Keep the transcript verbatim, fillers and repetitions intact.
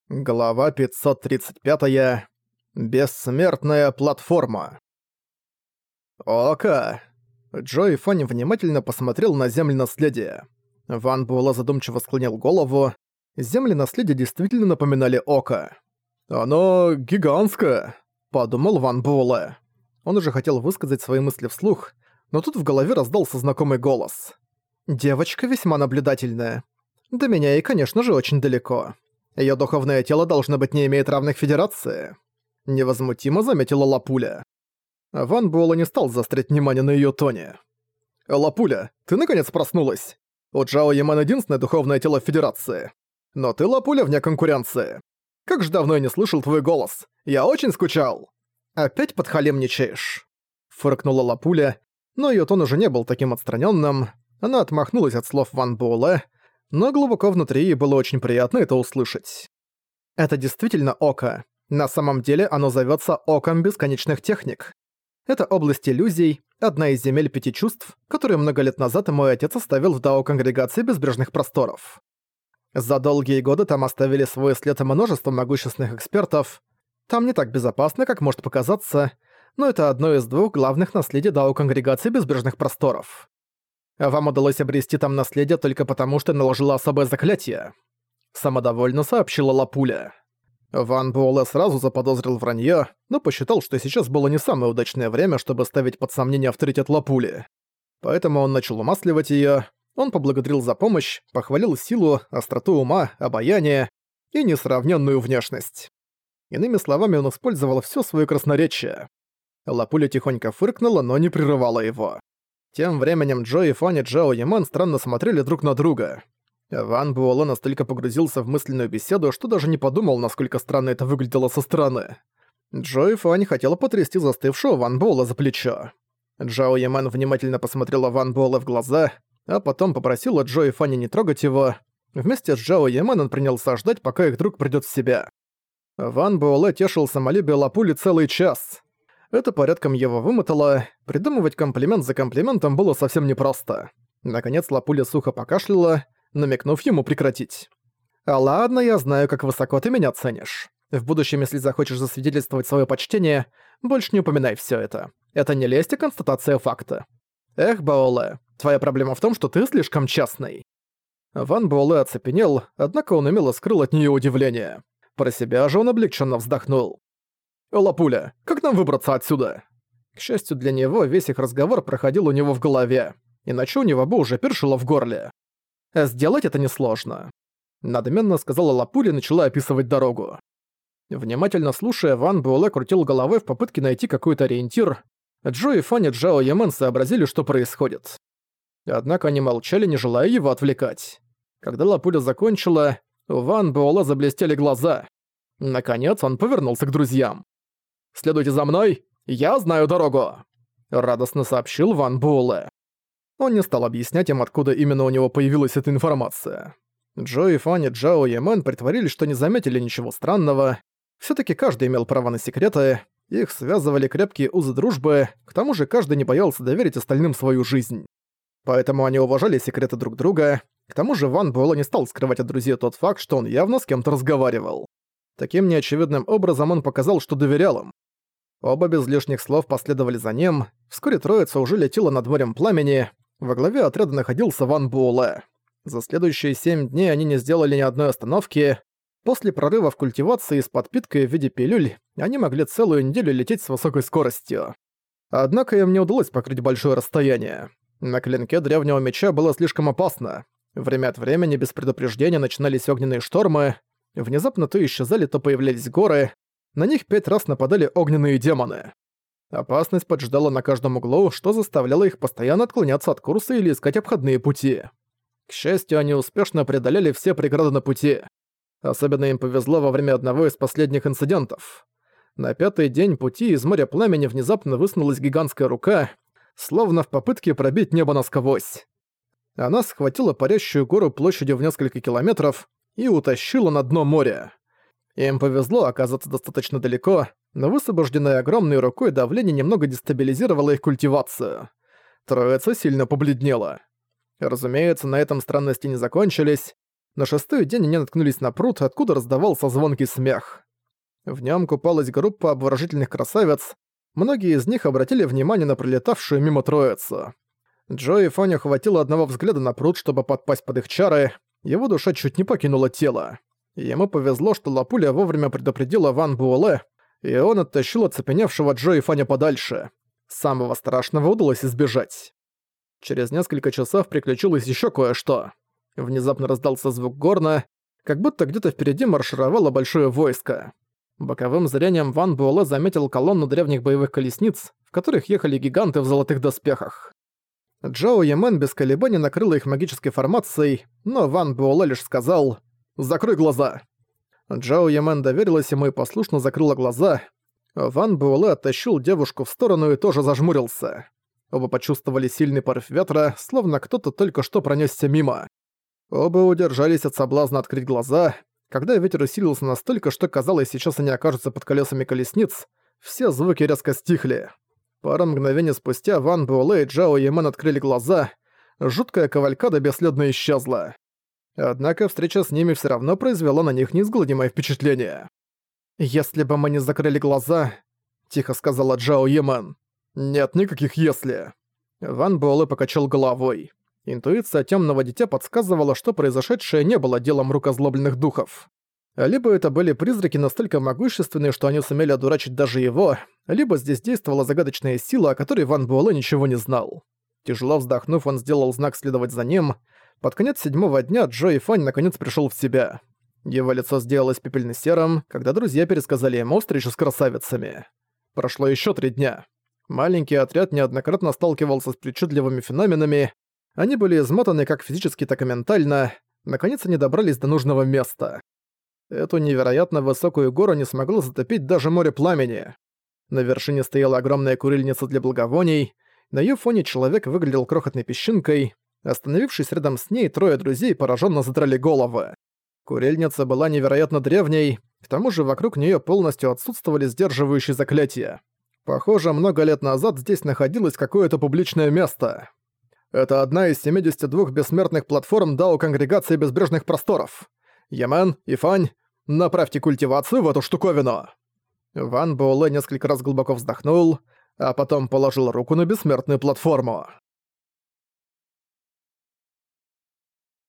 Глава пятьсот тридцать пять. Бессмертная платформа. Ока! Джо и Фанни внимательно посмотрел на земли наследия. Ван Буэлэ задумчиво склонил голову. Земли наследия действительно напоминали око. «Оно гигантское», — подумал Ван Буэлэ. Он уже хотел высказать свои мысли вслух, но тут в голове раздался знакомый голос. «Девочка весьма наблюдательная. До меня ей, конечно же, очень далеко. Её духовное тело, должно быть, не имеет равных Федерации», — невозмутимо заметила Лапуля. Ван Буэлэ не стал заострять внимание на её тоне. «Лапуля, ты наконец проснулась? У Джао Яман единственное духовное тело в Федерации. Но ты, Лапуля, вне конкуренции. Как же давно я не слышал твой голос. Я очень скучал». «Опять подхалимничаешь?» — фыркнула Лапуля, но её тон уже не был таким отстранённым. Она отмахнулась от слов Ван Буэлэ, но глубоко внутри ей было очень приятно это услышать. Это действительно око. На самом деле оно зовётся Оком Бесконечных Техник. Это область иллюзий, одна из земель пяти чувств, которую много лет назад мой отец оставил в Дао Конгрегации Безбрежных Просторов. За долгие годы там оставили свой след множество могущественных экспертов. Там не так безопасно, как может показаться, но это одно из двух главных наследий Дао Конгрегации Безбрежных Просторов. Вам удалось обрести там наследие только потому, что наложила особое заклятие», — самодовольно сообщила Лапуля. Ван Буэлэ сразу заподозрил вранье, но посчитал, что сейчас было не самое удачное время, чтобы ставить под сомнение авторитет Лапули. Поэтому он начал умасливать её, он поблагодарил за помощь, похвалил силу, остроту ума, обаяние и несравненную внешность. Иными словами, он использовал всё своё красноречие. Лапуля тихонько фыркнула, но не прерывала его. Тем временем Джо и Фанни Джао Яман странно смотрели друг на друга. Ван Буэлэ настолько погрузился в мысленную беседу, что даже не подумал, насколько странно это выглядело со стороны. Джо и Фанни хотела потрясти застывшего Ван Буэлэ за плечо. Джао Яман внимательно посмотрела Ван Буэлэ в глаза, а потом попросила Джо и Фанни не трогать его. Вместе с Джао Яман он принялся ждать, пока их друг придёт в себя. Ван Буэлэ тешил самолюбие Лапули целый час. Это порядком его вымотало, придумывать комплимент за комплиментом было совсем непросто. Наконец Лапуля сухо покашляла, намекнув ему прекратить. «А ладно, я знаю, как высоко ты меня ценишь. В будущем, если захочешь засвидетельствовать своё почтение, больше не упоминай всё это. Это не лесть, а констатация факта. Эх, Буэлэ, твоя проблема в том, что ты слишком частный». Ван Буэлэ оцепенел, однако он умело скрыл от неё удивление. Про себя же он облегчённо вздохнул. «Лапуля, как нам выбраться отсюда?» К счастью для него, весь их разговор проходил у него в голове, иначе у него бы уже першило в горле. «Сделать это несложно», — надменно сказала Лапуля и начала описывать дорогу. Внимательно слушая, Ван Буэлэ крутил головой в попытке найти какой-то ориентир. Джо и Фанни Джао Яман сообразили, что происходит. Однако они молчали, не желая его отвлекать. Когда Лапуля закончила, у Ван Буэлэ заблестели глаза. Наконец он повернулся к друзьям. «Следуйте за мной, я знаю дорогу!» — радостно сообщил Ван Буэлэ. Он не стал объяснять им, откуда именно у него появилась эта информация. Джо и Фанни Джао Яман притворились, что не заметили ничего странного. Всё-таки каждый имел право на секреты, их связывали крепкие узы дружбы, к тому же каждый не боялся доверить остальным свою жизнь. Поэтому они уважали секреты друг друга, к тому же Ван Буэлэ не стал скрывать от друзей тот факт, что он явно с кем-то разговаривал. Таким неочевидным образом он показал, что доверял им. Оба без лишних слов последовали за ним. Вскоре троица уже летела над морем пламени. Во главе отряда находился Ван Буэлэ. За следующие семь дней они не сделали ни одной остановки. После прорыва в культивации с подпиткой в виде пилюль они могли целую неделю лететь с высокой скоростью. Однако им не удалось покрыть большое расстояние. На клинке древнего меча было слишком опасно. Время от времени без предупреждения начинались огненные штормы. Внезапно то исчезали, то появлялись горы. На них пять раз нападали огненные демоны. Опасность поджидала на каждом углу, что заставляло их постоянно отклоняться от курса или искать обходные пути. К счастью, они успешно преодолели все преграды на пути. Особенно им повезло во время одного из последних инцидентов. На пятый день пути из моря пламени внезапно высунулась гигантская рука, словно в попытке пробить небо насквозь. Она схватила парящую гору площадью в несколько километров и утащила на дно моря. Им повезло оказаться достаточно далеко, но высвобожденное огромной рукой давление немного дестабилизировало их культивацию. Троица сильно побледнела. Разумеется, на этом странности не закончились. На шестой день они наткнулись на пруд, откуда раздавался звонкий смех. В нем купалась группа обворожительных красавиц. Многие из них обратили внимание на пролетавшую мимо троицу. Джо и Фанни хватило одного взгляда на пруд, чтобы подпасть под их чары. Его душа чуть не покинула тело. Ему повезло, что Лапуля вовремя предупредила Ван Буэлэ, и он оттащил оцепеневшего Джо и Фанни подальше. Самого страшного удалось избежать. Через несколько часов приключилось еще кое-что. Внезапно раздался звук горна, как будто где-то впереди маршировало большое войско. Боковым зрением Ван Буэлэ заметил колонну древних боевых колесниц, в которых ехали гиганты в золотых доспехах. Джао Ямен без колебаний накрыла их магической формацией, но Ван Буэлэ лишь сказал «Закрой глаза». Джао Ямен доверилась ему и послушно закрыла глаза. Ван Буэлэ оттащил девушку в сторону и тоже зажмурился. Оба почувствовали сильный порыв ветра, словно кто-то только что пронёсся мимо. Оба удержались от соблазна открыть глаза. Когда ветер усилился настолько, что казалось, сейчас они окажутся под колесами колесниц, все звуки резко стихли. Пару мгновений спустя Ван Буэлэ и Джао Ямен открыли глаза. Жуткая кавалькада бесследно исчезла. Однако встреча с ними всё равно произвела на них неизгладимое впечатление. «Если бы мы не закрыли глаза», — тихо сказала Джао Ямен. «Нет никаких «если». Ван Буэлэ покачал головой. Интуиция тёмного дитя подсказывала, что произошедшее не было делом рук озлобленных духов. Либо это были призраки настолько могущественные, что они сумели одурачить даже его, либо здесь действовала загадочная сила, о которой Ван Буэлэ ничего не знал. Тяжело вздохнув, он сделал знак следовать за ним. Под конец седьмого дня Джо и Фань наконец пришёл в себя. Его лицо сделалось пепельно-серым, когда друзья пересказали ему встречу с красавицами. Прошло ещё три дня. Маленький отряд неоднократно сталкивался с причудливыми феноменами. Они были измотаны как физически, так и ментально. Наконец они добрались до нужного места. Эту невероятно высокую гору не смогло затопить даже море пламени. На вершине стояла огромная курильница для благовоний. На её фоне человек выглядел крохотной песчинкой. Остановившись рядом с ней, трое друзей поражённо задрали головы. Курильница была невероятно древней, к тому же вокруг неё полностью отсутствовали сдерживающие заклятия. Похоже, много лет назад здесь находилось какое-то публичное место. Это одна из семидесяти двух бессмертных платформ Дао Конгрегации Безбрежных Просторов. Ямен и Фань, направьте культивацию в эту штуковину. Ван Буэлэ несколько раз глубоко вздохнул, а потом положил руку на бессмертную платформу.